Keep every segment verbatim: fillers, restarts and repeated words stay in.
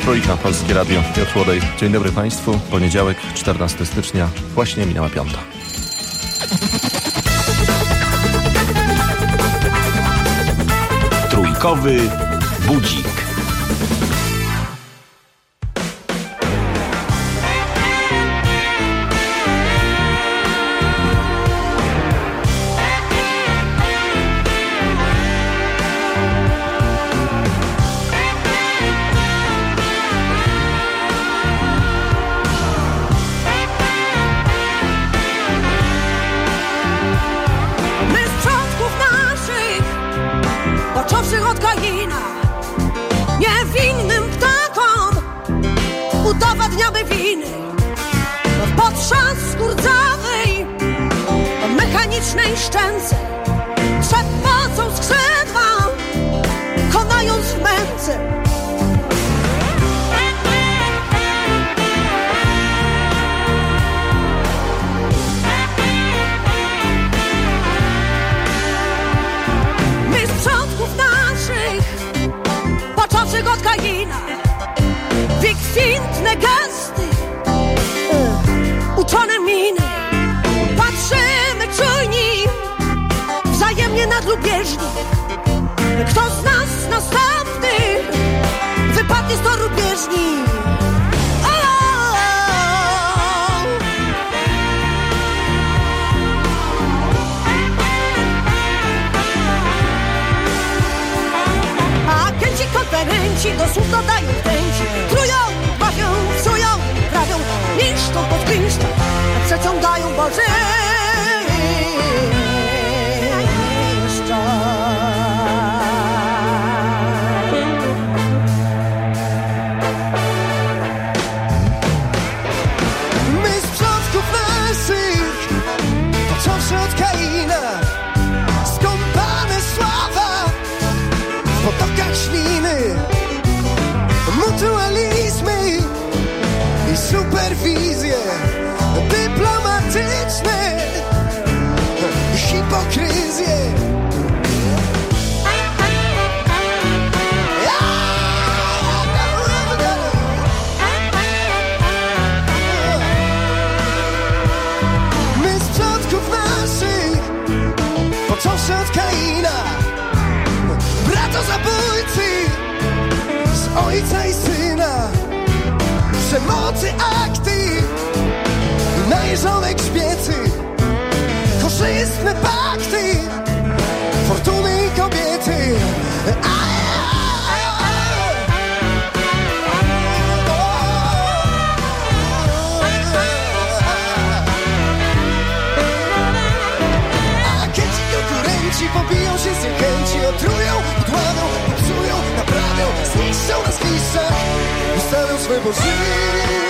Trójka, Polskie Radio, Piotr Łodej. Dzień dobry Państwu. Poniedziałek, czternastego stycznia, właśnie minęła piąta. Trójkowy budzik. Od Kaina niewinnym ptakom udowadniamy winy. Podczas skurdzawej mechanicznej szczęce trzepocą skrzydła, konając w męce. Począwszy od Kaina, wykwintne gesty, uczone miny, patrzymy czujni, wzajemnie nadlubieżni. Kto z nas następny wypadnie z toru bieżni? Konferenci do słów dodają chęci, trują, bawią, psują, prawią, niszczą, podpiszczą, przeciągają bożyszcza. My z przodków naszych, począwszy od Kaina, skąpane sława w potokach śliny, mutualizmy i superwizje dyplomatyczne i hipokryzje. My z przodków naszych, począwszy od Kaina, bratozabójcy z ojca i syna, przemocy akty, najeżone grzbiety, korzystne pakty, fortuny i kobiety. Agenci konkurenci pobiją się z niechęci, otrują, podłamią, popsują, naprawią, zniszczą nas w liściach, ustawią swe bożyny.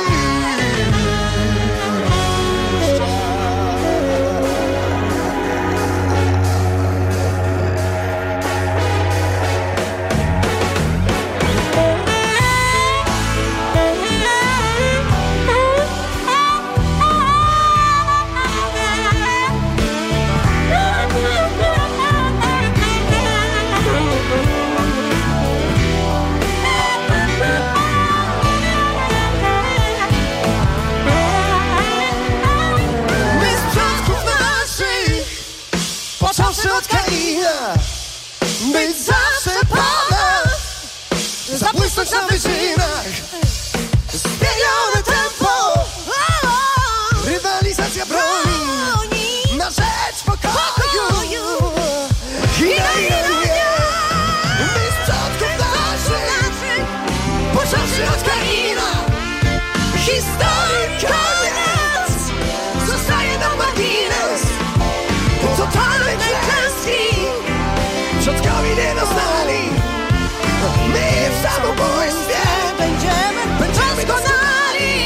Od Kaina, być zawsze ponad, zabłysnąć na wyżynach, zmienione tempo, rywalizacja broni na rzecz pokoju. Ina, ina, ina. My z przodków naszych, począwszy od Kaina, historii koniec, zostaje nam margines, totalny klęski, przodkowie nie doznali. My w samobójstwie będziemy, będziemy doskonali.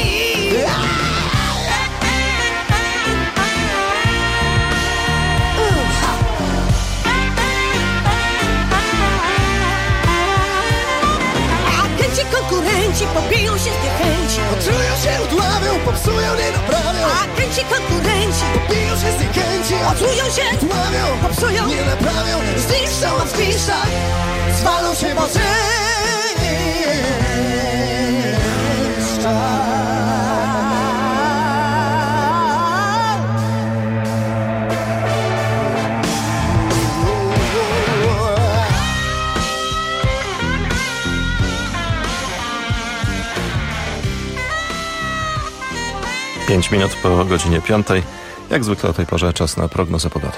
Agenci konkurenci pobiją się z niechęci, otrują się, udławią, popsują, nie naprawią. Agenci konkurenci pobiją się z niechęci, otrują się, udławią, popsują, nie naprawią. Zniszczą w piszach, zwalą się mocy. Pięć minut po godzinie piątej. Jak zwykle o tej porze czas na prognozę pogody.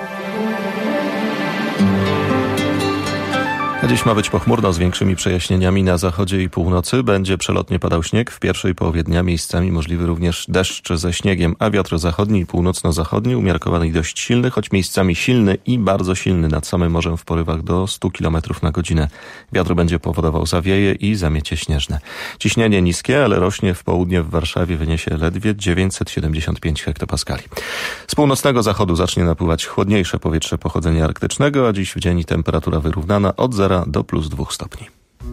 A dziś ma być pochmurno z większymi przejaśnieniami na zachodzie i północy. Będzie przelotnie padał śnieg. W pierwszej połowie dnia miejscami możliwy również deszcz ze śniegiem, a wiatr zachodni i północno-zachodni umiarkowany i dość silny, choć miejscami silny i bardzo silny nad samym morzem w porywach do stu kilometrów na godzinę. Wiatr będzie powodował zawieje i zamiecie śnieżne. Ciśnienie niskie, ale rośnie w południe w Warszawie, wyniesie ledwie dziewięćset siedemdziesiąt pięć hektopaskali. Z północnego zachodu zacznie napływać chłodniejsze powietrze pochodzenia arktycznego, a dziś w dzień temperatura wyrównana od zera do plus dwóch stopni.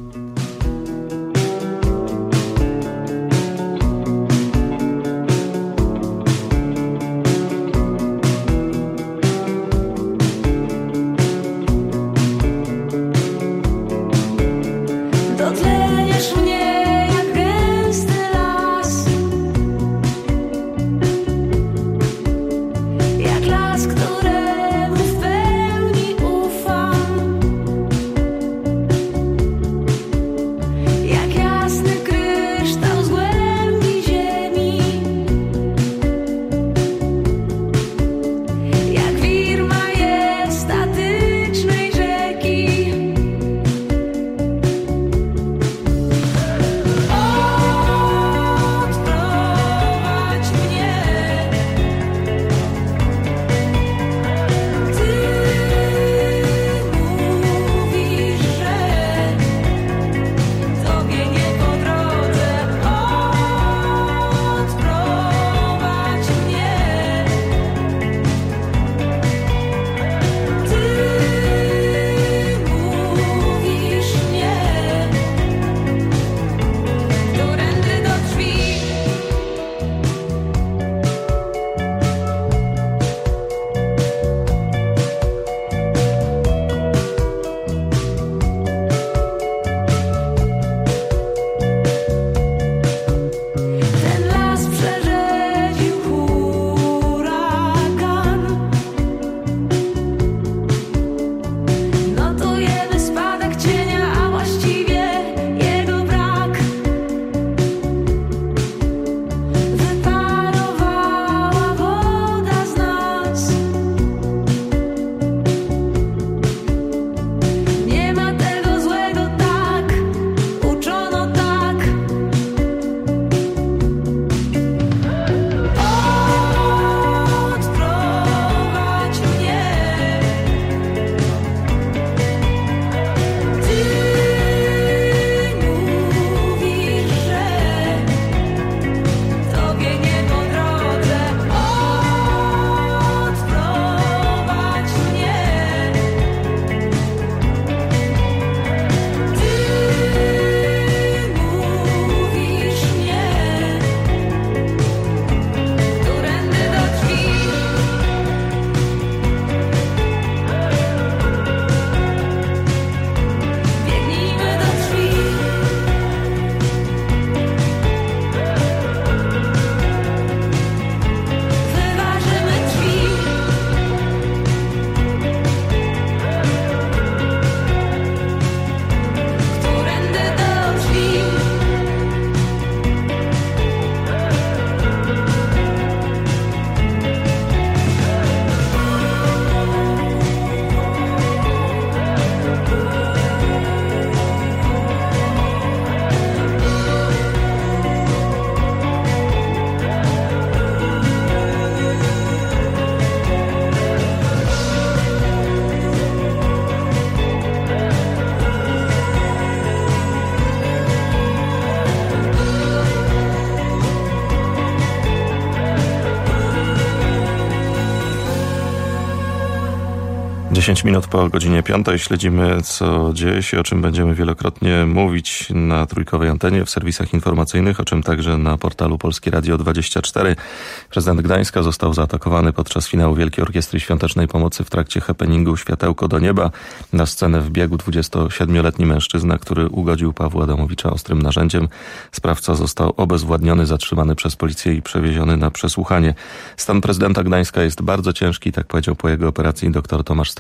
dziesięć minut po godzinie piątej śledzimy, co dzieje się, o czym będziemy wielokrotnie mówić na trójkowej antenie, w serwisach informacyjnych, o czym także na portalu Polskie Radio dwadzieścia cztery. Prezydent Gdańska został zaatakowany podczas finału Wielkiej Orkiestry Świątecznej Pomocy w trakcie happeningu Światełko do nieba. Na scenę wbiegł dwudziestosiedmioletni mężczyzna, który ugodził Pawła Adamowicza ostrym narzędziem. Sprawca został obezwładniony, zatrzymany przez policję i przewieziony na przesłuchanie. Stan prezydenta Gdańska jest bardzo ciężki, tak powiedział po jego operacji dr Tomasz Stefan.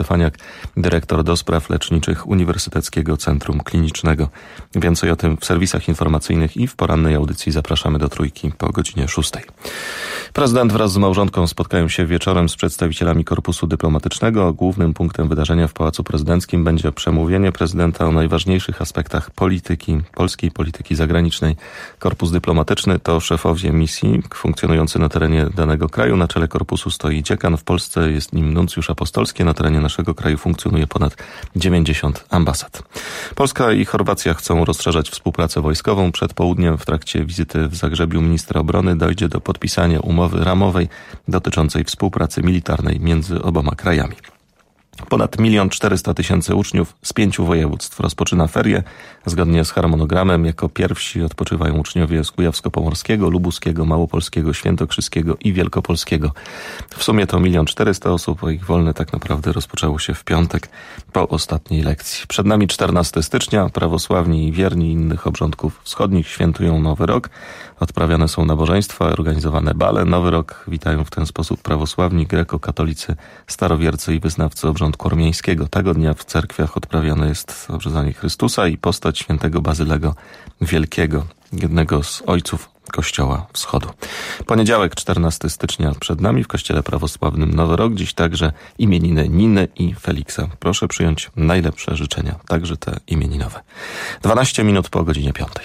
Stefaniak, dyrektor do spraw leczniczych Uniwersyteckiego Centrum Klinicznego. Więcej o tym w serwisach informacyjnych i w porannej audycji zapraszamy do Trójki po godzinie szóstej. Prezydent wraz z małżonką spotkają się wieczorem z przedstawicielami korpusu dyplomatycznego. Głównym punktem wydarzenia w Pałacu Prezydenckim będzie przemówienie prezydenta o najważniejszych aspektach polityki, polskiej polityki zagranicznej. Korpus dyplomatyczny to szefowie misji funkcjonujący na terenie danego kraju. Na czele korpusu stoi dziekan. W Polsce jest nim nuncjusz apostolski. Na terenie naszego kraju funkcjonuje ponad dziewięćdziesiąt ambasad. Polska i Chorwacja chcą rozszerzać współpracę wojskową. Przed południem w trakcie wizyty w Zagrzebiu ministra obrony dojdzie do podpisania umowy ramowej dotyczącej współpracy militarnej między oboma krajami. Ponad milion czterysta tysięcy uczniów z pięciu województw rozpoczyna ferie. Zgodnie z harmonogramem jako pierwsi odpoczywają uczniowie z Kujawsko-Pomorskiego, Lubuskiego, Małopolskiego, Świętokrzyskiego i Wielkopolskiego. W sumie to milion czterysta osób, a ich wolne tak naprawdę rozpoczęło się w piątek po ostatniej lekcji. Przed nami czternastego stycznia. Prawosławni i wierni innych obrządków wschodnich świętują Nowy Rok. Odprawiane są nabożeństwa, organizowane bale. Nowy Rok witają w ten sposób prawosławni, grekokatolicy, starowiercy i wyznawcy obrządku ormiańskiego. Tego dnia w cerkwiach odprawiane jest obrzezanie Chrystusa i postać świętego Bazylego Wielkiego, jednego z ojców Kościoła Wschodu. Poniedziałek, czternastego stycznia przed nami w Kościele Prawosławnym Nowy Rok. Dziś także imieniny Niny i Feliksa. Proszę przyjąć najlepsze życzenia, także te imieninowe. dwanaście minut po godzinie piątej.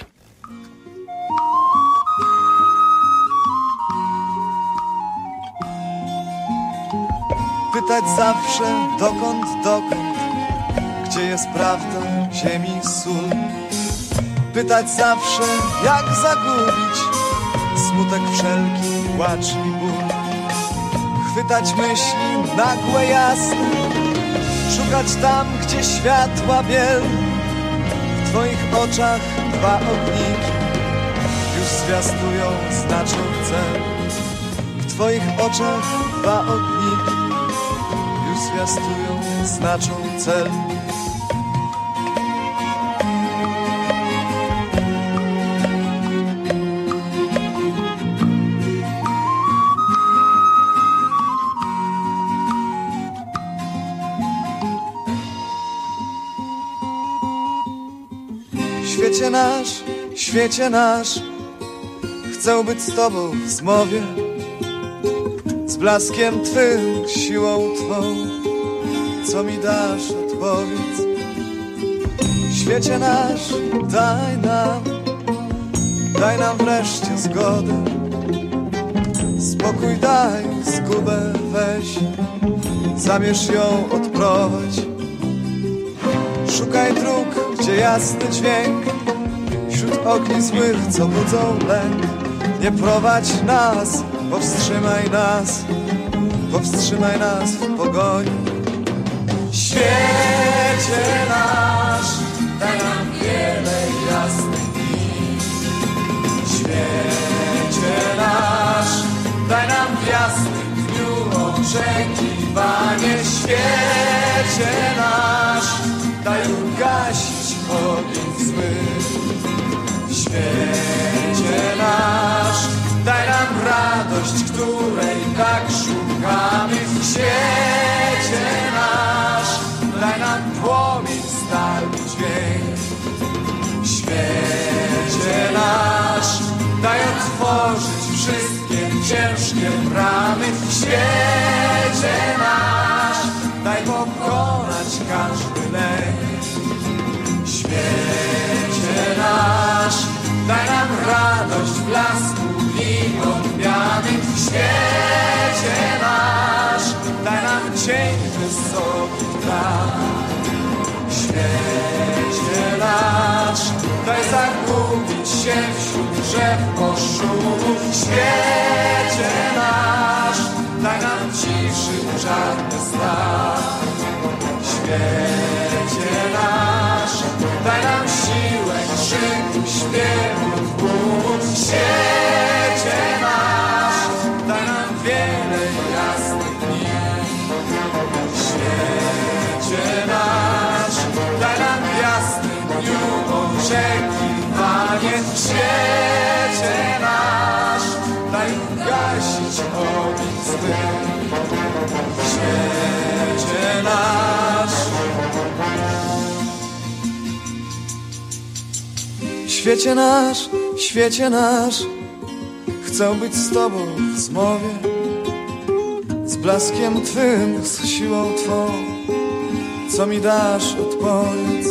Pytać zawsze dokąd, dokąd, gdzie jest prawda, ziemi sól. Pytać zawsze jak zagubić smutek wszelki, płacz i ból. Chwytać myśli nagłe, jasne, szukać tam, gdzie światła biel. W twoich oczach dwa ogniki już zwiastują, znaczą cel. W twoich oczach dwa ogniki zwiastują, znaczą cel. Świecie nasz, świecie nasz, chcę być z tobą w zmowie, z blaskiem twym, siłą twą. Co mi dasz, odpowiedz. Świecie nasz, daj nam, daj nam wreszcie zgodę. Spokój daj, zgubę weź, zamierz ją odprowadź. Szukaj dróg, gdzie jasny dźwięk, wśród ogni złych, co budzą lęk. Nie prowadź nas, powstrzymaj nas, powstrzymaj nas w pogoni. Świecie nasz, daj nam wiele jasnych dni. Świecie nasz, daj nam w jasnym dniu oczekiwanie. Świecie nasz, daj ugasić ogień zły. Świecie nasz, daj nam radość, której tak szukamy. W świecie nasz, daj nam płomień, stary dźwięk. W świecie nasz, daj otworzyć wszystkie ciężkie bramy. W świecie nasz, daj pokonać każdy lęk. W świecie nasz, daj nam radość, blasku i odmiany. W świecie nasz, daj nam cień wysoki traw. W świecie nasz, daj zagubić się wśród drzew koszulów. W świecie nasz, daj nam ciszy czarny strach. W świecie nasz, daj nam siłę krzyku, śpiewu, bólu. W świecie nasz, daj nam wiele jasnych dni. W świecie nasz, daj nam w jasnym dniu oczekiwanie. W świecie nasz, daj ugasić ogień zły. W świecie nasz, Świecie nasz, świecie nasz, chcę być z tobą w zmowie, z blaskiem twym, z siłą twą. Co mi dasz, odpowiedz.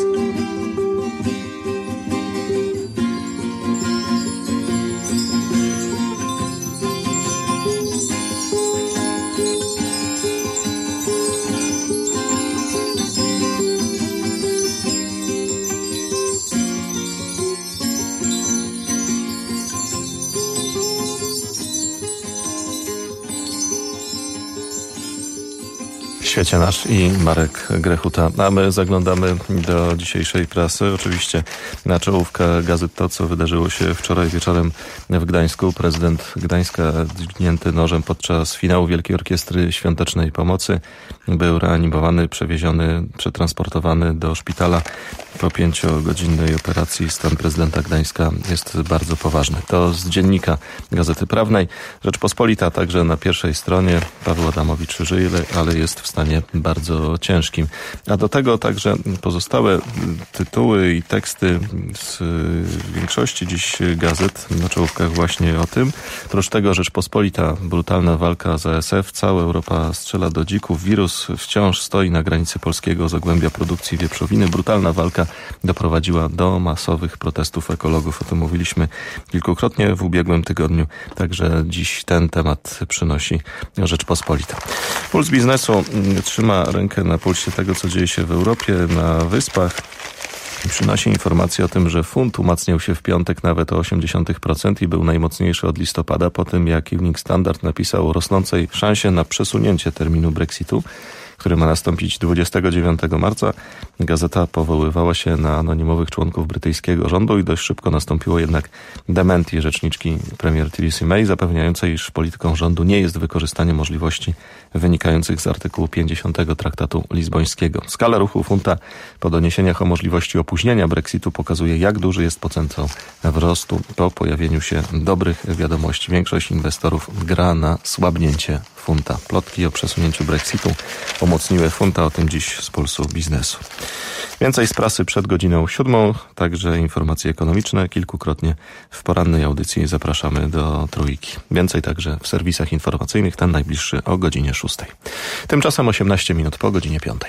Świecie nasz i Marek Grechuta. A my zaglądamy do dzisiejszej prasy. Oczywiście na czołówkę gazet to, co wydarzyło się wczoraj wieczorem w Gdańsku. Prezydent Gdańska dźgnięty nożem podczas finału Wielkiej Orkiestry Świątecznej Pomocy był reanimowany, przewieziony, przetransportowany do szpitala. Po pięciogodzinnej operacji stan prezydenta Gdańska jest bardzo poważny. To z dziennika Gazety Prawnej. Rzeczpospolita także na pierwszej stronie. Paweł Adamowicz żyje, ale jest w stanie bardzo ciężkim. A do tego także pozostałe tytuły i teksty z większości dziś gazet na czołówkach właśnie o tym. Oprócz tego Rzeczpospolita, brutalna walka z A S F, cała Europa strzela do dzików, wirus wciąż stoi na granicy polskiego zagłębia produkcji wieprzowiny. Brutalna walka doprowadziła do masowych protestów ekologów. O tym mówiliśmy kilkukrotnie w ubiegłym tygodniu. Także dziś ten temat przynosi Rzeczpospolita. Puls Biznesu trzyma rękę na pulsie tego, co dzieje się w Europie, na Wyspach. Przynosi informację o tym, że funt umacniał się w piątek nawet o osiem dziesiątych procent i był najmocniejszy od listopada, po tym jak Evening Standard napisał o rosnącej szansie na przesunięcie terminu Brexitu, który ma nastąpić dwudziestego dziewiątego marca. Gazeta powoływała się na anonimowych członków brytyjskiego rządu i dość szybko nastąpiło jednak dementi rzeczniczki premier Theresa May, zapewniającej, iż polityką rządu nie jest wykorzystanie możliwości wynikających z artykułu pięćdziesiątego Traktatu Lizbońskiego. Skala ruchu funta po doniesieniach o możliwości opóźnienia Brexitu pokazuje, jak duży jest potencjał wzrostu po pojawieniu się dobrych wiadomości. Większość inwestorów gra na słabnięcie funta. Plotki o przesunięciu Brexitu umocniły funta, o tym dziś z Pulsu Biznesu. Więcej z prasy przed godziną siódmą, także informacje ekonomiczne. Kilkukrotnie w porannej audycji zapraszamy do Trójki. Więcej także w serwisach informacyjnych, ten najbliższy o godzinie szóstej. Tymczasem osiemnaście minut po godzinie piątej.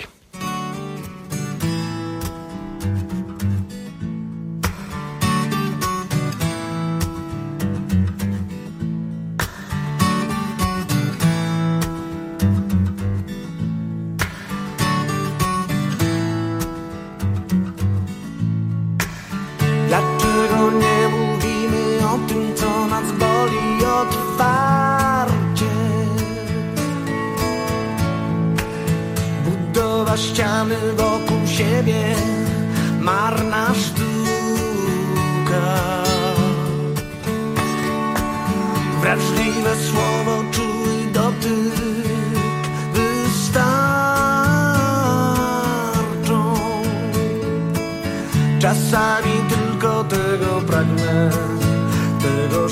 Ściany wokół siebie, marna sztuka. Wrażliwe słowo, czuły dotyk wystarczą. Czasami tylko tego pragnę, tego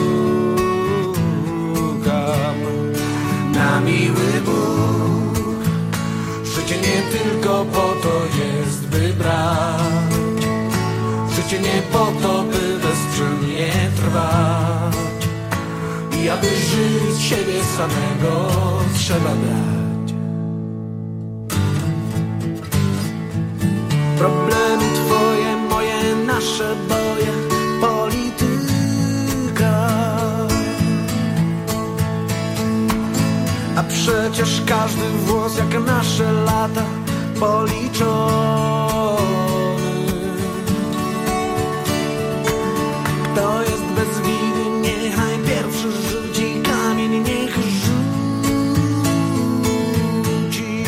szukam. Na miły Bóg, życie nie tylko po to jest, by brać. Życie nie po to, by bezczynnie trwać. I aby żyć siebie samego, trzeba dać. Problemy twoje, moje, nasze boje, polityka. A przecież każdy włos jak nasze lata policzony. Kto jest bez winy, niechaj pierwszy rzuci kamień, niech rzuci.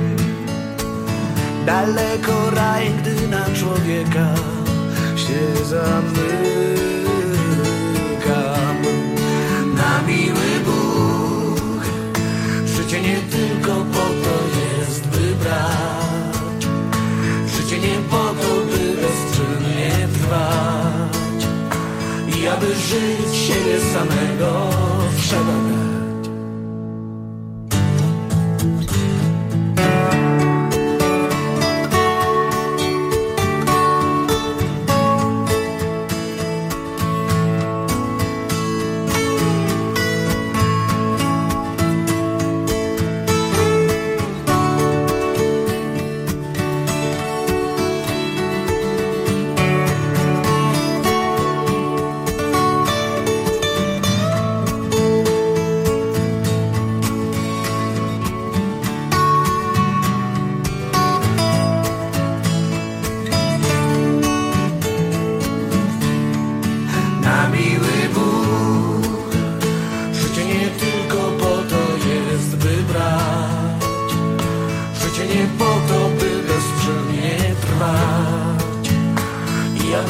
Daleko raj, gdy na człowieka się zamykam. Na miły Bóg, życie nie tylko po to jest, by brać. Życie nie po to, by bezczynnie trwać. I aby żyć siebie samego, trzeba dać.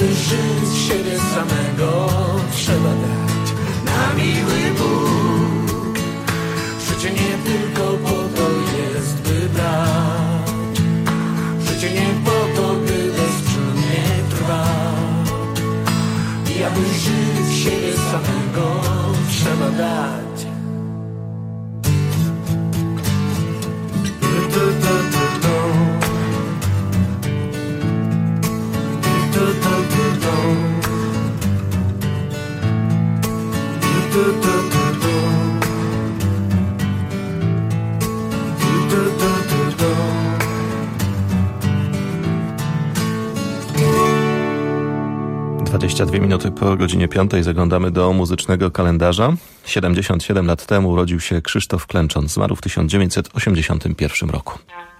aby żyć siebie samego trzeba dać na miły Bóg. Życie nie tylko po to jest, by brać. Życie nie po to, by bezczynnie trwać. I aby żyć siebie samego trzeba dać. dwadzieścia dwie minuty po godzinie piątej zaglądamy do muzycznego kalendarza. siedemdziesiąt siedem lat temu urodził się Krzysztof Klęczon. Zmarł w tysiąc dziewięćset osiemdziesiątym pierwszym roku.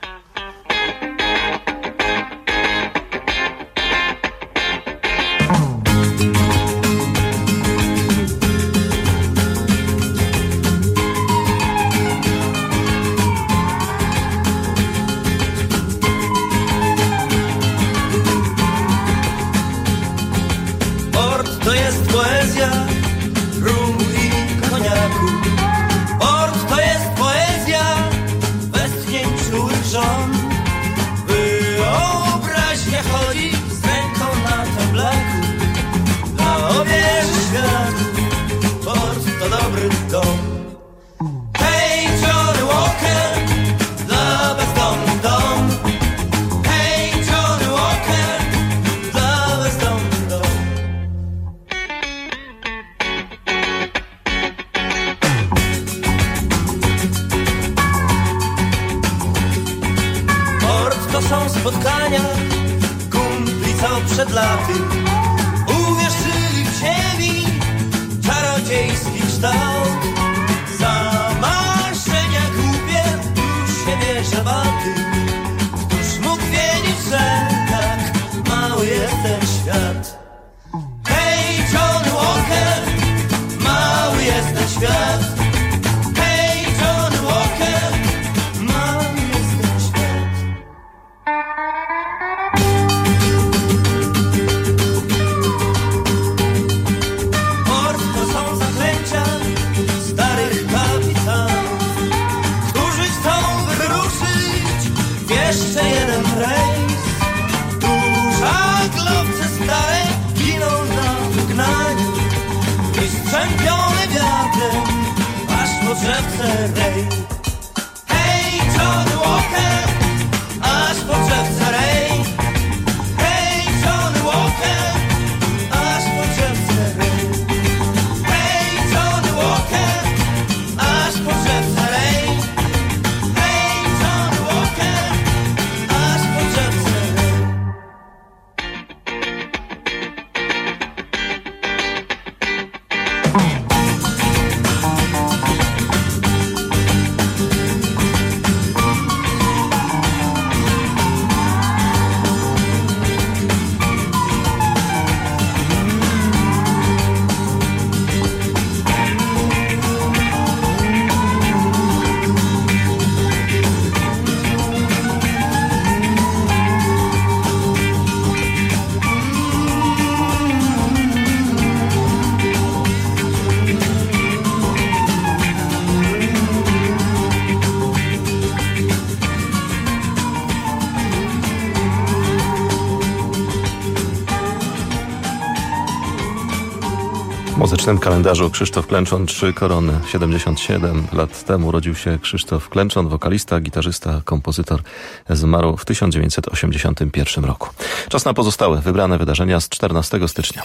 W muzycznym kalendarzu Krzysztof Klęczon, trzy korony. siedemdziesiąt siedem lat temu urodził się Krzysztof Klęczon, wokalista, gitarzysta, kompozytor. Zmarł w tysiąc dziewięćset osiemdziesiątym pierwszym roku. Czas na pozostałe wybrane wydarzenia z czternastego stycznia.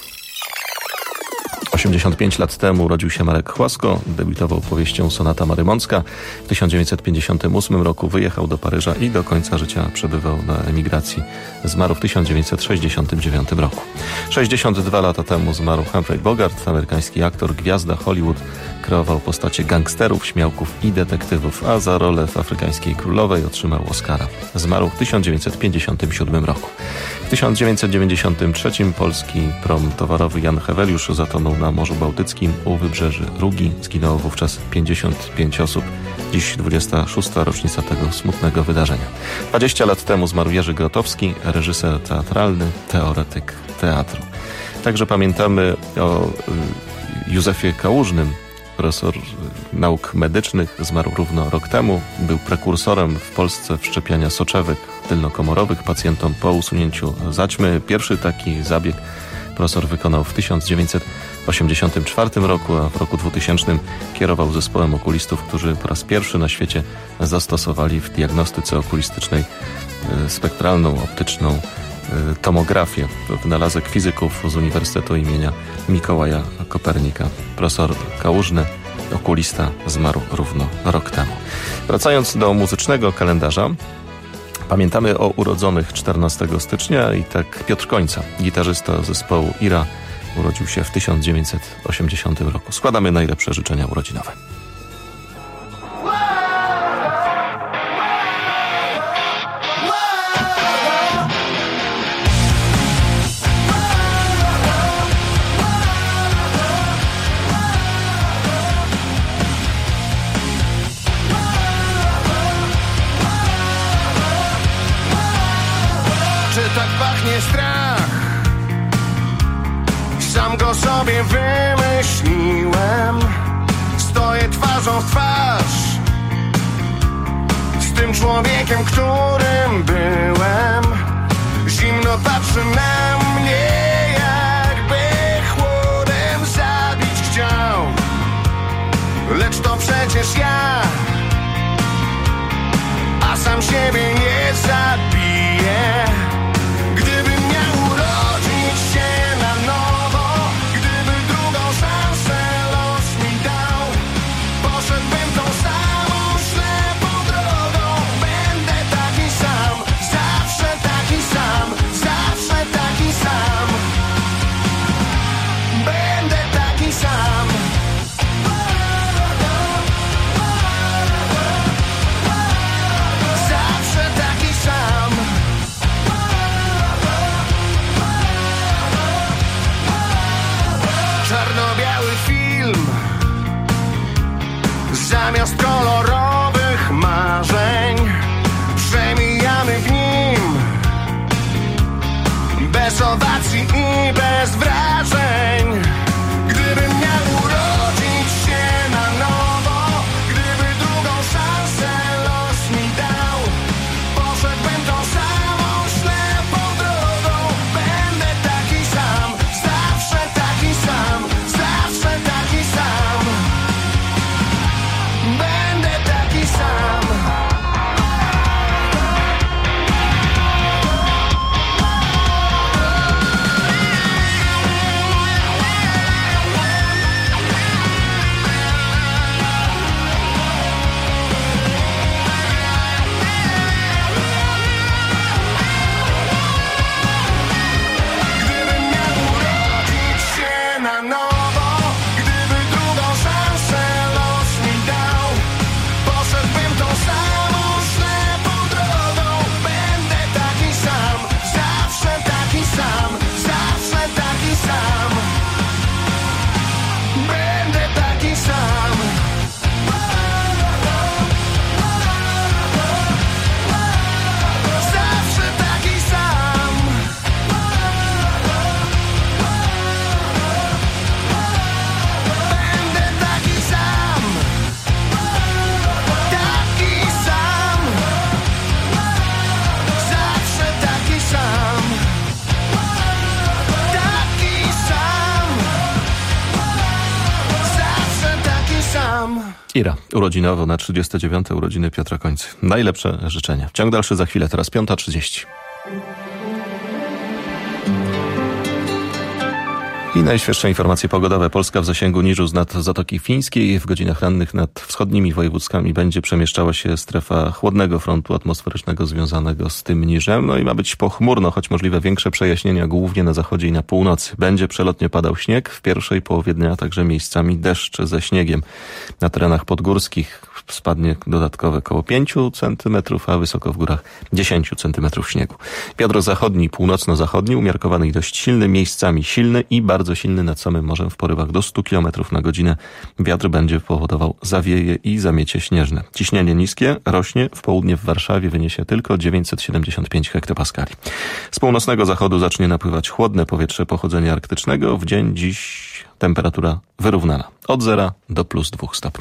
osiemdziesiąt pięć lat temu urodził się Marek Chłasko, debiutował powieścią Sonata Marymącka. W tysiąc dziewięćset pięćdziesiątym ósmym roku wyjechał do Paryża i do końca życia przebywał na emigracji. Zmarł w tysiąc dziewięćset sześćdziesiątym dziewiątym roku. sześćdziesiąt dwa lata temu zmarł Humphrey Bogart, amerykański aktor, gwiazda Hollywood. Kreował postacie gangsterów, śmiałków i detektywów, a za rolę w Afrykańskiej Królowej otrzymał Oscara. Zmarł w tysiąc dziewięćset pięćdziesiątym siódmym roku. W tysiąc dziewięćset dziewięćdziesiątym trzecim polski prom towarowy Jan Heweliusz zatonął na Morzu Bałtyckim u wybrzeży Rugi. Zginęło wówczas pięćdziesiąt pięć osób. Dziś dwudziesta szósta rocznica tego smutnego wydarzenia. dwadzieścia lat temu zmarł Jerzy Grotowski, reżyser teatralny, teoretyk teatru. Także pamiętamy o Józefie Kałużnym, profesor nauk medycznych, zmarł równo rok temu. Był prekursorem w Polsce wszczepiania soczewek tylnokomorowych pacjentom po usunięciu zaćmy. Pierwszy taki zabieg profesor wykonał w tysiąc dziewięćset osiemdziesiątym czwartym roku, a w roku dwutysięcznym kierował zespołem okulistów, którzy po raz pierwszy na świecie zastosowali w diagnostyce okulistycznej spektralną, optyczną tomografię. To wynalazek fizyków z Uniwersytetu imienia Mikołaja Kopernika. Profesor Kałużny, okulista, zmarł równo rok temu. Wracając do muzycznego kalendarza, pamiętamy o urodzonych czternastego stycznia i tak Piotr Końca, gitarzysta zespołu Ira, urodził się w tysiąc dziewięćset osiemdziesiątym roku. Składamy najlepsze życzenia urodzinowe. Tak pachnie strach, sam go sobie wymyśliłem. Stoję twarzą w twarz z tym człowiekiem, którym byłem. Zimno patrzy na mnie, jakby chłodem zabić chciał. Lecz to przecież ja, a sam siebie nie zabiję. Gdybym miał urodzić się na nowo, gdyby drugą szansę los mi dał, poszedłbym tą samą ślepą drogą. Będę taki sam, zawsze taki sam, zawsze taki sam. Będę taki sam. Zawsze taki sam. Czarno-biały film zamiast kolorowych marzeń. Przemijamy w nim bez owacji i bez wrażeń. Gdybym miał urodzić się na nowo, gdyby drugą szansę los mi dał, poszedłbym tą samą ślepą drogą. Będę taki sam, zawsze taki sam, zawsze taki sam. Będę taki sam. Gdybym miał urodzić się na nowo, gdyby drugą szansę los mi dał, poszedłbym tą samą ślepą drogą. Będę taki sam, zawsze taki sam, zawsze taki sam. Będę taki sam. Zawsze taki sam. Będę taki sam. Taki sam. Zawsze taki sam. Taki sam. Zawsze taki sam. Ira, urodzinowo na trzydzieste dziewiąte urodziny Piotra Końcy. Najlepsze życzenia. Ciąg dalszy za chwilę, teraz piąta trzydzieści. I najświeższe informacje pogodowe. Polska w zasięgu niżu z nad Zatoki Fińskiej. W godzinach rannych nad wschodnimi wojewódzkami będzie przemieszczała się strefa chłodnego frontu atmosferycznego związanego z tym niżem. No i ma być pochmurno, choć możliwe większe przejaśnienia głównie na zachodzie i na północy. Będzie przelotnie padał śnieg. W pierwszej połowie dnia także miejscami deszcz ze śniegiem. Na terenach podgórskich spadnie dodatkowe około pięciu centymetrów, a wysoko w górach dziesięć centymetrów śniegu. Wiatr zachodni, północno-zachodni, umiarkowany i dość silny, miejscami silny i bardzo bardzo silny nad samym morzem w porywach do stu kilometrów na godzinę. Wiatr będzie powodował zawieje i zamiecie śnieżne. Ciśnienie niskie rośnie, w południe w Warszawie wyniesie tylko dziewięćset siedemdziesiąt pięć hektopaskali. Z północnego zachodu zacznie napływać chłodne powietrze pochodzenia arktycznego. W dzień dziś temperatura wyrównana od zera do plus dwóch stopni.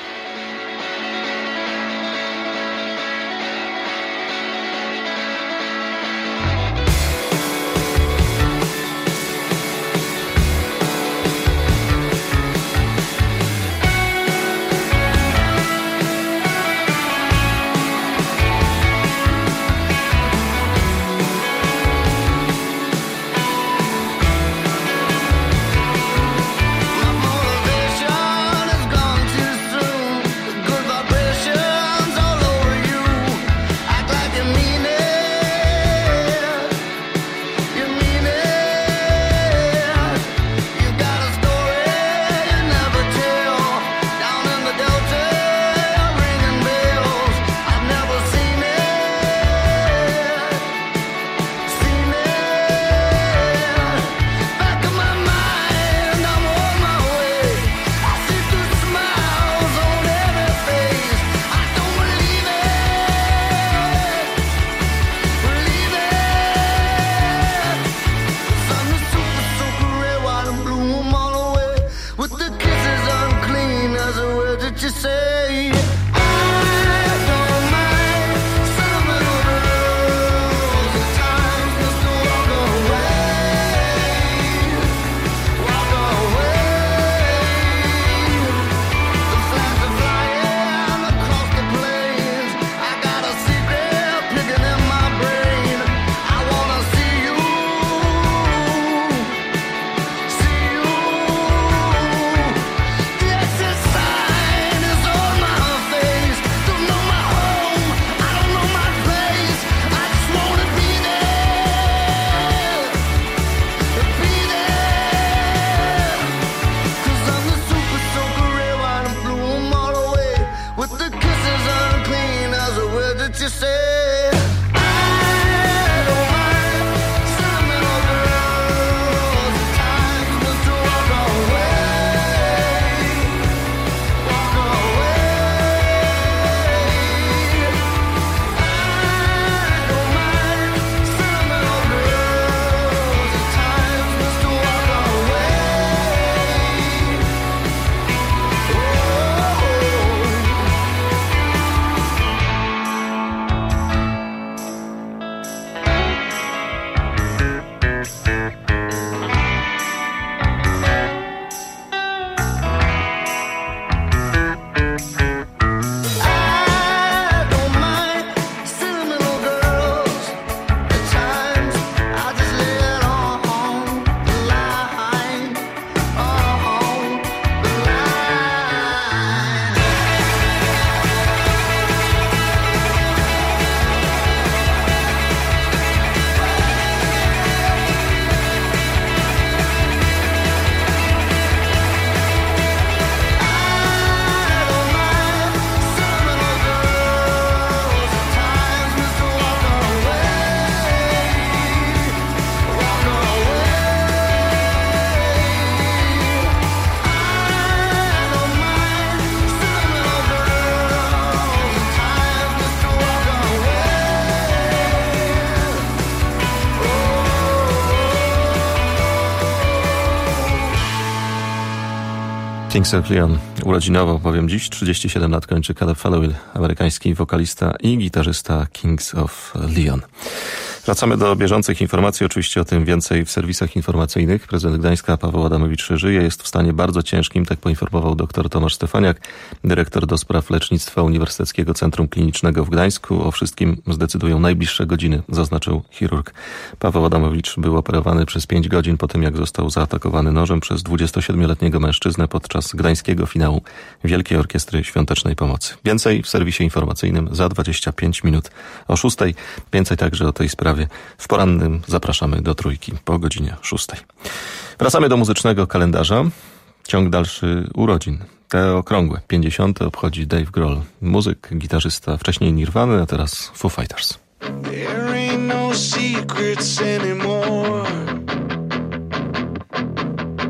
Kings of Leon. Urodzinowo powiem dziś, trzydzieści siedem lat kończy Caleb Fallowill, amerykański wokalista i gitarzysta Kings of Leon. Wracamy do bieżących informacji, oczywiście o tym więcej w serwisach informacyjnych. Prezydent Gdańska Paweł Adamowicz żyje, jest w stanie bardzo ciężkim, tak poinformował dr Tomasz Stefaniak, dyrektor do spraw lecznictwa Uniwersyteckiego Centrum Klinicznego w Gdańsku. O wszystkim zdecydują najbliższe godziny, zaznaczył chirurg. Paweł Adamowicz był operowany przez pięć godzin po tym, jak został zaatakowany nożem przez dwudziestosiedmioletniego mężczyznę podczas gdańskiego finału Wielkiej Orkiestry Świątecznej Pomocy. Więcej w serwisie informacyjnym za dwadzieścia pięć minut o szóstej. Więcej także o tej sprawie w porannym zapraszamy do Trójki po godzinie szóstej. Wracamy do muzycznego kalendarza. Ciąg dalszy urodzin. Te okrągłe, pięćdziesiąte obchodzi Dave Grohl. Muzyk, gitarzysta, wcześniej Nirwany, a teraz Foo Fighters. There ain't no secrets anymore.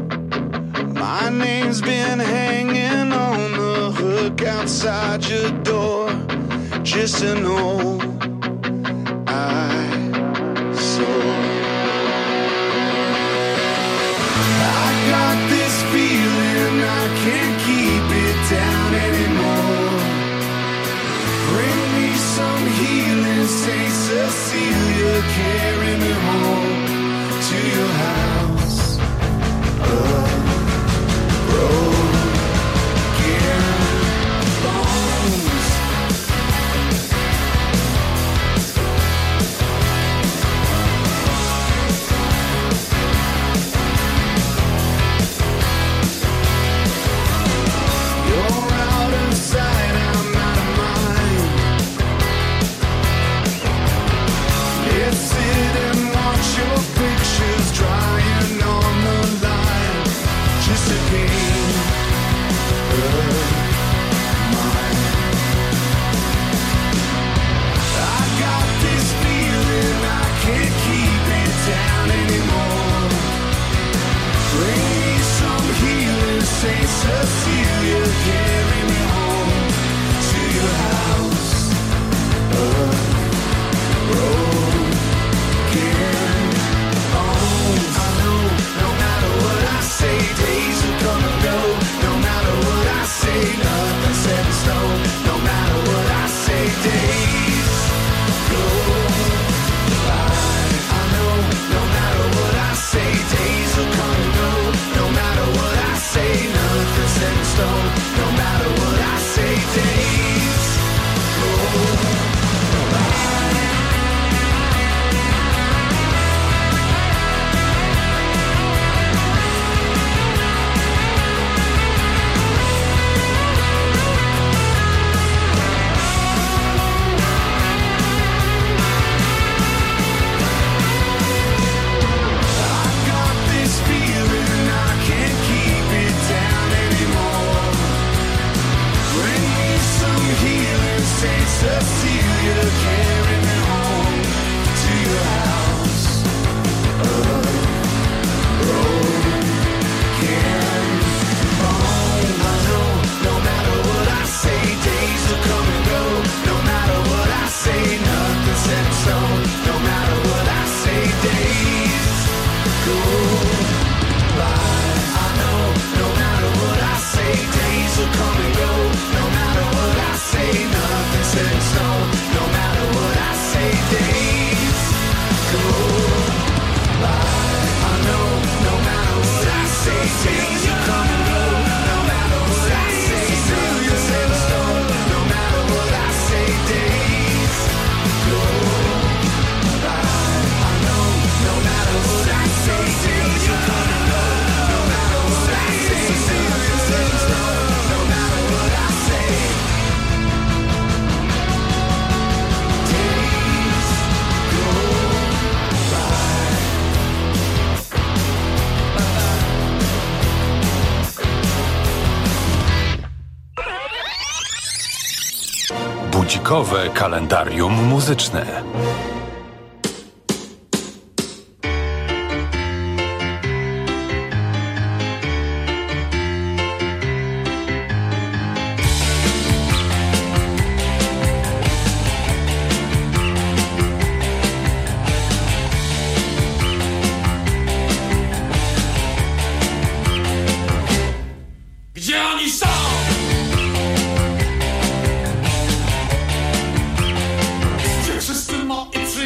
has been hanging on the hook outside your door, just to know I saw. I got this feeling I can't keep it down anymore. Bring me some healing, Saint Cecilia, carry me home to your house. Oh. Cecilia, carry me home to your house. A broken bones. I know, no matter what I say, days will come and go. No matter what I say, nothing's set in stone. No matter what I say, days go by. I know, no matter what I say, days will come and go. No matter what I say, nothing's set in stone. No matter what I say, days go by. I got this feeling I can't keep it down anymore. Bring me some healing, Saint Cecilia, carry me home to your house. A broken bone. I know, no matter what I say, days will come and go. No matter what I say, nothing's set in stone. No matter what I say, days go by. I know, no matter what I say, days will come and go. No matter what I say, nothing's set in stone. No matter what I say, days go by. I know, no matter what I say, days will come and go. No matter what I say, nothing's set in stone. No matter what I say, days go by. I know, no matter what I say, days will come and go. No matter what I say, nothing's set in stone. No matter what I say, days go by. Budzikowe kalendarium muzyczne. Gdzie oni są? Gdzie wszyscy moi przyjaciele?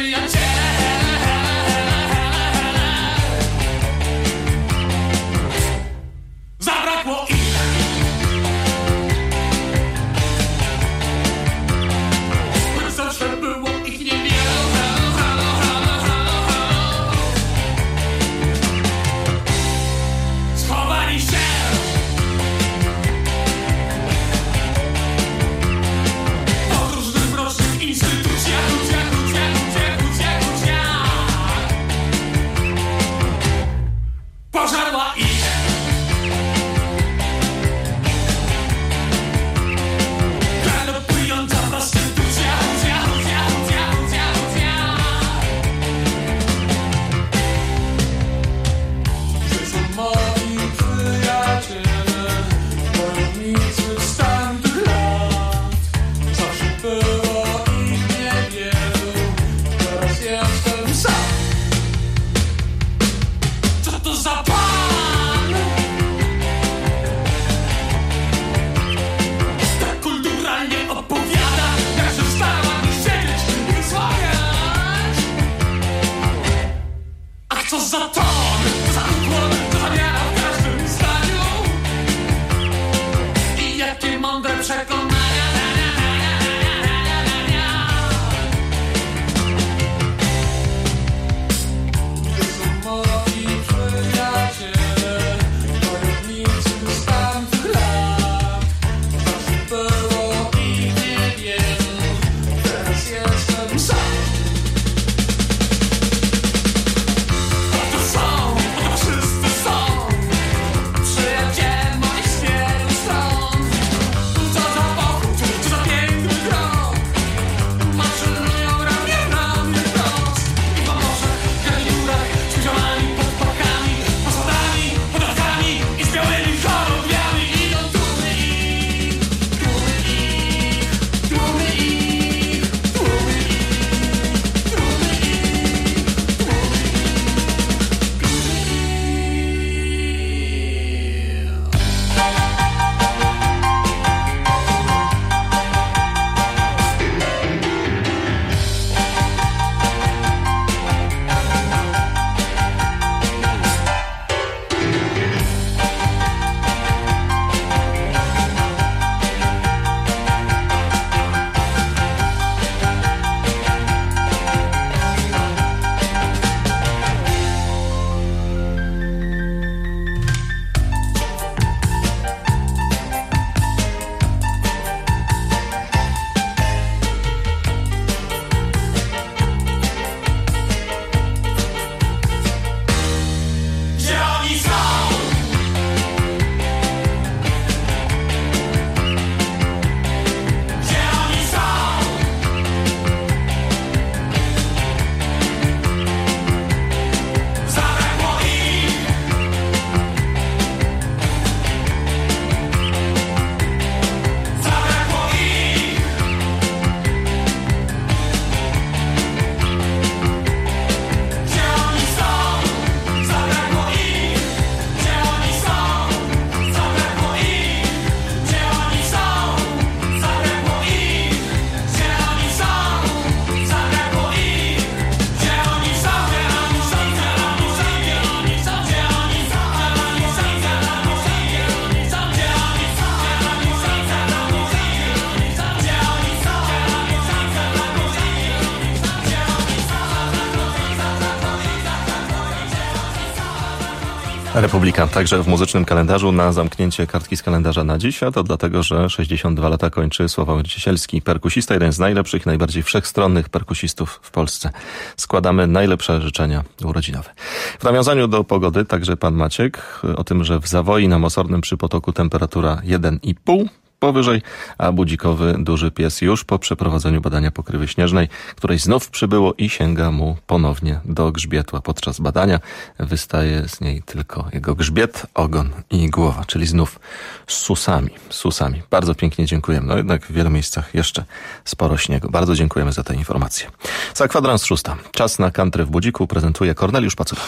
Republika także w muzycznym kalendarzu na zamknięcie kartki z kalendarza na dziś, a to dlatego, że sześćdziesiąt dwa lata kończy Sławomir Ciesielski, perkusista, jeden z najlepszych, najbardziej wszechstronnych perkusistów w Polsce. Składamy najlepsze życzenia urodzinowe. W nawiązaniu do pogody także pan Maciek o tym, że w Zawoi na Mosornym przy potoku temperatura jeden i pół powyżej, a budzikowy duży pies już po przeprowadzeniu badania pokrywy śnieżnej, której znów przybyło i sięga mu ponownie do grzbietu. Podczas badania wystaje z niej tylko jego grzbiet, ogon i głowa, czyli znów z susami. susami. Bardzo pięknie dziękujemy. No jednak w wielu miejscach jeszcze sporo śniegu. Bardzo dziękujemy za te informacje. Za kwadrans szósta. Czas na country w budziku prezentuje Korneliusz Pacucha.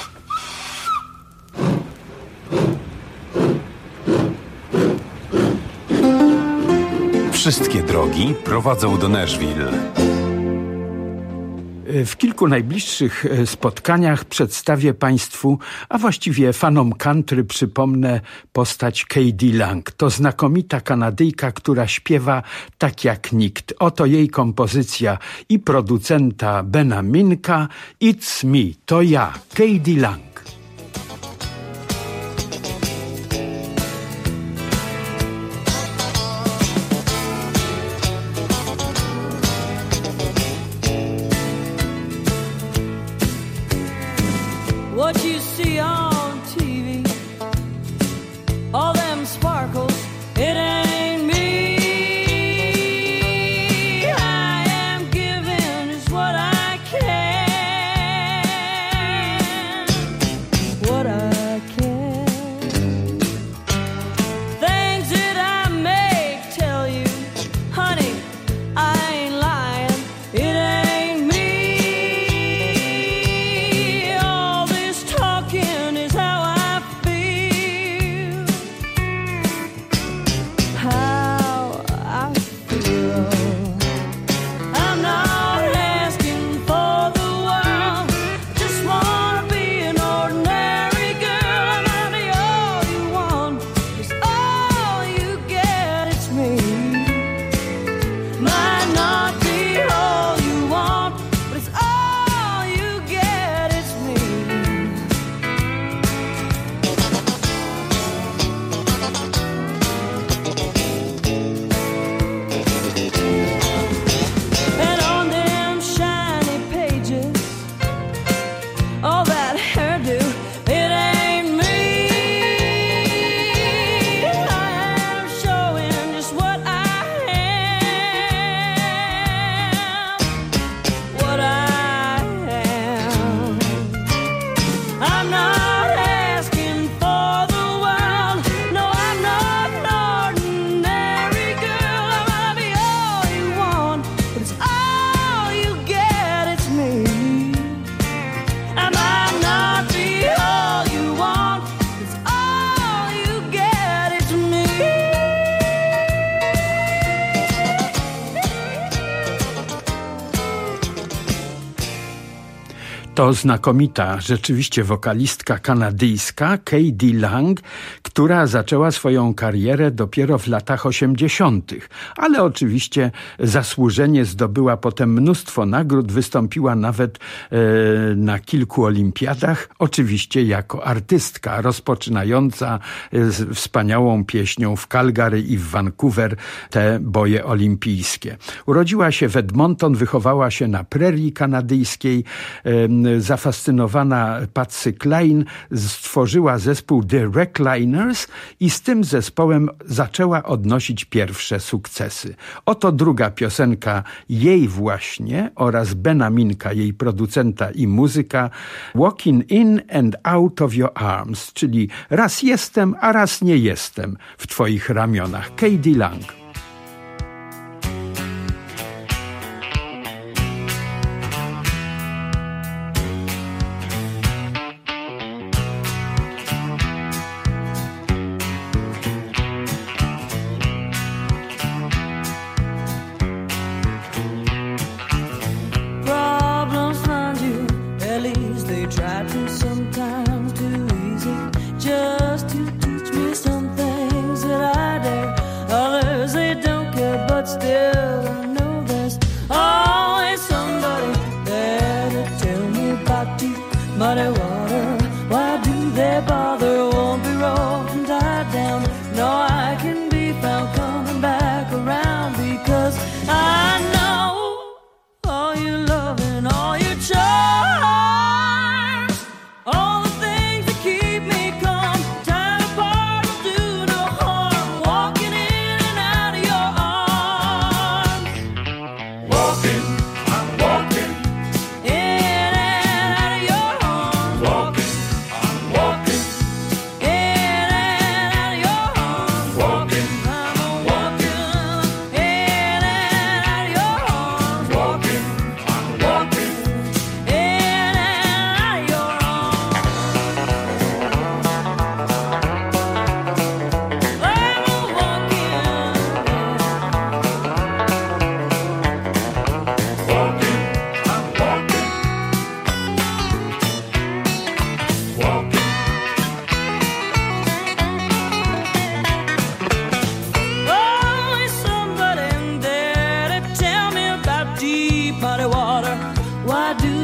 Wszystkie drogi prowadzą do Nashville. W kilku najbliższych spotkaniach przedstawię Państwu, a właściwie fanom country przypomnę postać K.D. Lang. To znakomita Kanadyjka, która śpiewa tak jak nikt. Oto jej kompozycja i producenta Bena Minka. It's me, to ja, K.D. Lang. What you see on T V, all them sparkles, it ain't me. I am giving just what I can, what I can. Things that I may tell you, honey, I ain't lying, it ain't me. Is how I feel, how I feel. I'm not asking for the world, just wanna be an ordinary girl. I might be all you want, it's all you get, it's me. Might not be all you want, but it's all you get, it's me. And on them shiny pages, all that hairdo, it ain't me. I am showing just what I am, what I am. I'm not asking for the world, no, I'm not an ordinary girl. I might be all you want, but it's all you get, it's me. I might not be all you want, it's all you get, it's me. To znakomita, rzeczywiście wokalistka kanadyjska K.D. Lang, która zaczęła swoją karierę dopiero w latach osiemdziesiątych. Ale oczywiście zasłużenie zdobyła potem mnóstwo nagród, wystąpiła nawet e, na kilku olimpiadach, oczywiście jako artystka rozpoczynająca z wspaniałą pieśnią w Calgary i w Vancouver te boje olimpijskie. Urodziła się w Edmonton, wychowała się na prerii kanadyjskiej. E, Zafascynowana Patsy Cline stworzyła zespół The Recliners i z tym zespołem zaczęła odnosić pierwsze sukcesy. Oto druga piosenka jej właśnie oraz Bena Minka, jej producenta i muzyka, Walking in and out of your arms, czyli raz jestem, a raz nie jestem w twoich ramionach. K.D. Lang. Problems find you, at least they try to, sometimes too easy, just to teach me some things that I dare, others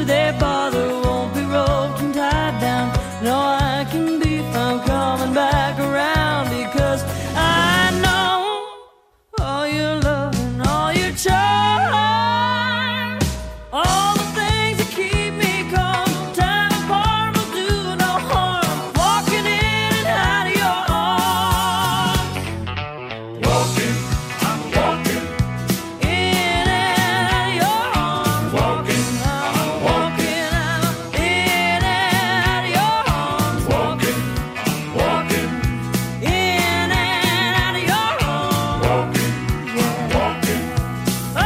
their bother won't be roped and tied down. No, I can be found coming back around, because I know all your love and all your charm, all the things that keep me calm. Time apart will do no harm. Walking in and out of your arms. Walking, I'm walking. In and out of your arms. Walking, I'm walking. I'm in and out of your arms. Walking, I'm walking. In and out of your arms. Walking, I'm walking. Oh,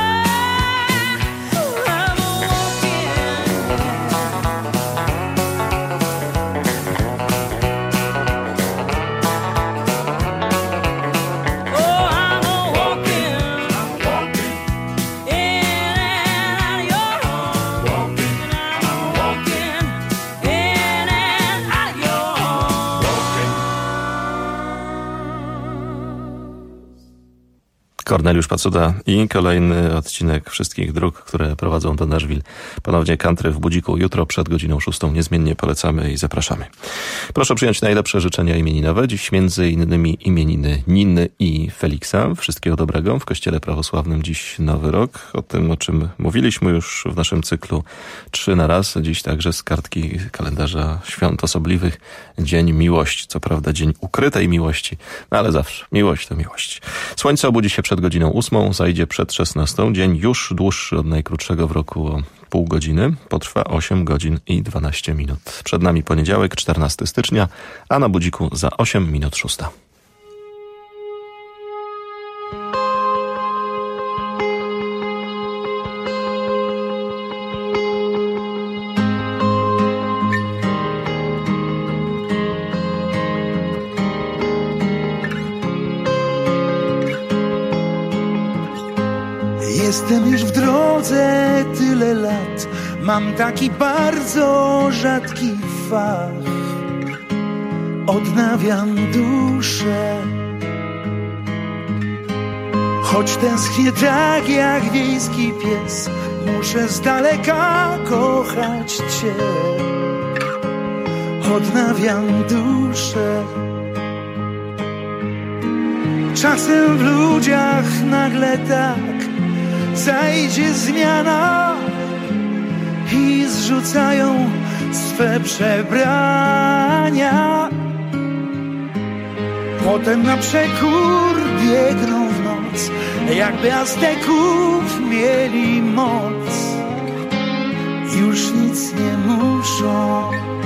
I'm walking. Oh, I'm walking. I'm walking. In and out of your arms. Walking, I'm walking. In and out of your arms. Korneliusz Pacuda i kolejny odcinek Wszystkich Dróg, które prowadzą do Nashville. Ponownie country w budziku jutro przed godziną szóstą. Niezmiennie polecamy i zapraszamy. Proszę przyjąć najlepsze życzenia imieninowe. Dziś między innymi imieniny Niny i Feliksa. Wszystkiego dobrego. W Kościele Prawosławnym dziś Nowy Rok. O tym, o czym mówiliśmy już w naszym cyklu Trzy na raz. Dziś także z kartki kalendarza świąt osobliwych. Dzień miłości. Co prawda dzień ukrytej miłości, no ale zawsze miłość to miłość. Słońce obudzi się przed godziną ósmą, zajdzie przed szesnastą. Dzień już dłuższy od najkrótszego w roku o pół godziny. Potrwa osiem godzin i dwanaście minut. Przed nami poniedziałek, czternastego stycznia, a na budziku za osiem minut szósta. Jestem już w drodze tyle lat, mam taki bardzo rzadki fach. Odnawiam duszę, choć tęsknię tak jak wiejski pies. Muszę z daleka kochać Cię. Odnawiam duszę. Czasem w ludziach nagle tak zajdzie zmiana i zrzucają swe przebrania. Potem na przekór biegną w noc, jakby Azteków mieli moc. Już nic nie muszą.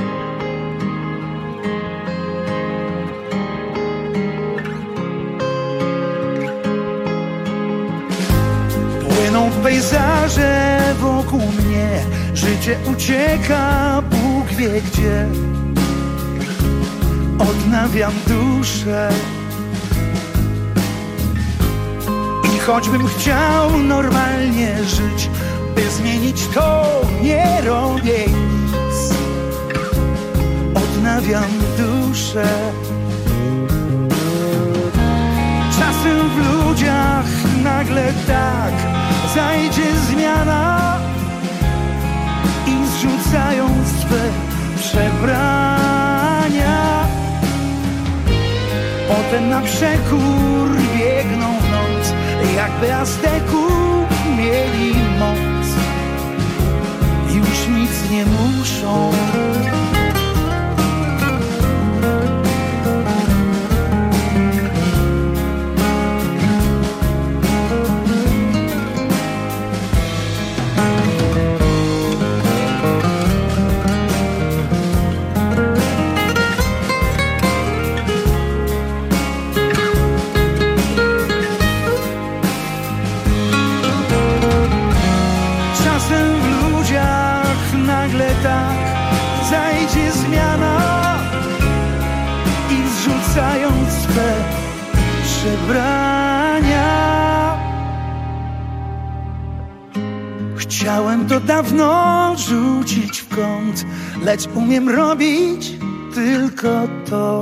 Płyną pejzaże wokół mnie, życie ucieka, Bóg wie gdzie. Odnawiam duszę i choćbym chciał normalnie żyć, by zmienić to nie robię nic. Odnawiam duszę. Czasem w ludziach nagle tak zajdzie zmiana i zrzucają swe przebrania. Potem na przekór biegną w noc, jakby Azteków mieli moc. Już nic nie muszą. Zajdzie zmiana i zrzucają swe przebrania. Chciałem to dawno rzucić w kąt, lecz umiem robić tylko to.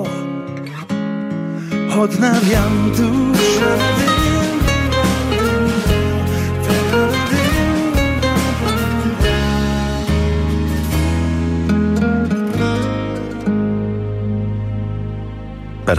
Odnawiam duszę.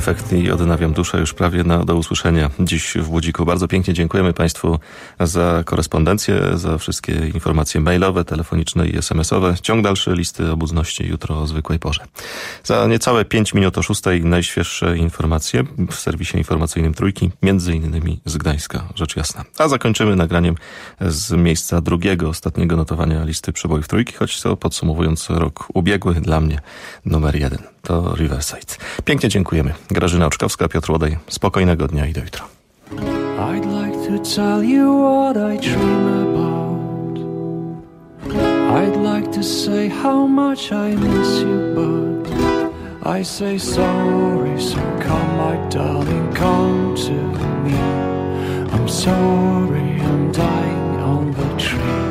Efekt i Odnawiam duszę już prawie na, do usłyszenia dziś w Budziku. Bardzo pięknie dziękujemy Państwu za korespondencję, za wszystkie informacje mailowe, telefoniczne i es em esowe. Ciąg dalszy listy obudności jutro o zwykłej porze. Za niecałe pięć minut o szóstej najświeższe informacje w serwisie informacyjnym Trójki, między innymi z Gdańska, rzecz jasna. A zakończymy nagraniem z miejsca drugiego, ostatniego notowania listy przebojów Trójki, choć to podsumowując rok ubiegły dla mnie numer jeden. To Riverside. Pięknie dziękujemy. Grażyna Oczkowska, Piotr Łodej. Spokojnego dnia i do jutra. I'd like to tell you what I dream about. I'd like to say how much I miss you, but I say sorry, so come my darling, come to me. I'm sorry, I'm dying on the tree.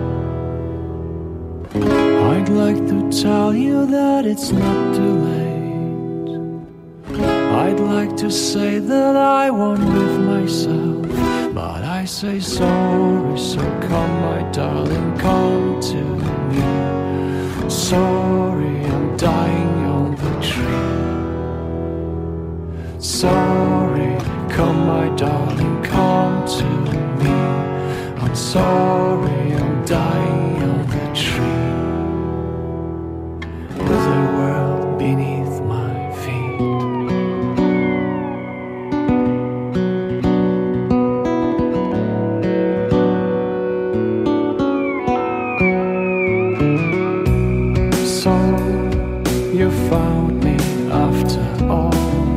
I'd like to tell you that it's not too late. I'd like to say that I won't live myself, but I say sorry, so come my darling, come to me. Sorry, I'm dying on the tree. Sorry, come my darling, come to me. I'm sorry, I'm dying on the tree. There's a world beneath my feet. So you found me after all.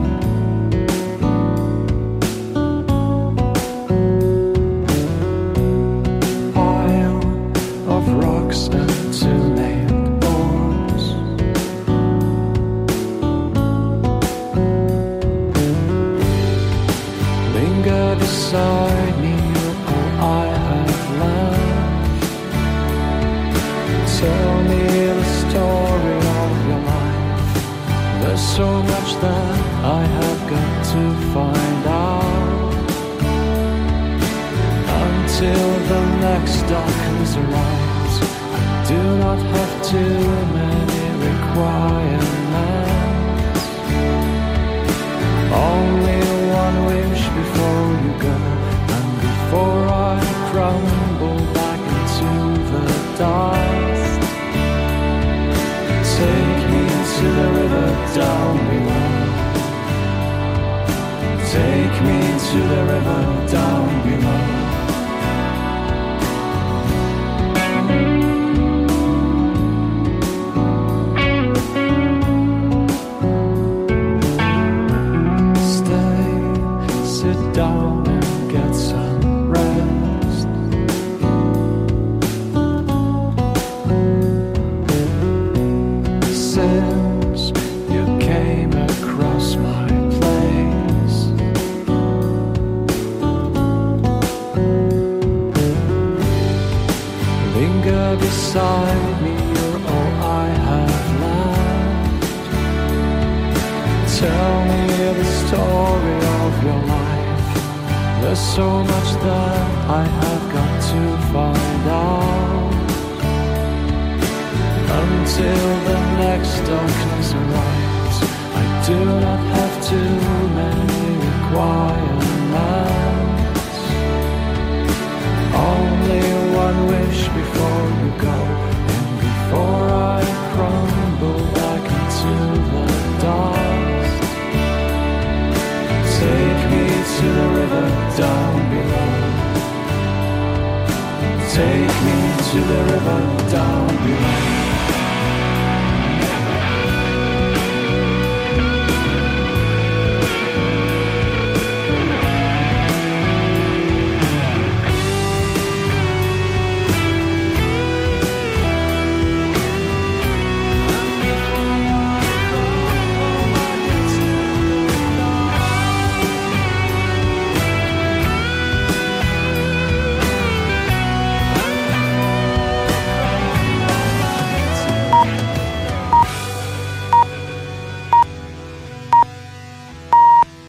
Pile of rocks and two-nailed boards. Linger beside me, you're all I have left. Tell me the story of your life. There's so much that I have got to find out. Until the next darkness arrives, I do not have too many requirements. Only one wish before you go, and before I crumble back into the dust. Take me to the river down below. Take me to the river down below. Sit down and get some rest. Since you came across my place, linger beside me, you're all I have left. Tell me the story of your life. There's so much that I have got to find out. Until the next darkness arrives, I do not have too many requirements. Only one wish before you go, and before I crumble back into the dust. Take me to the river down below. Take me to the river down below.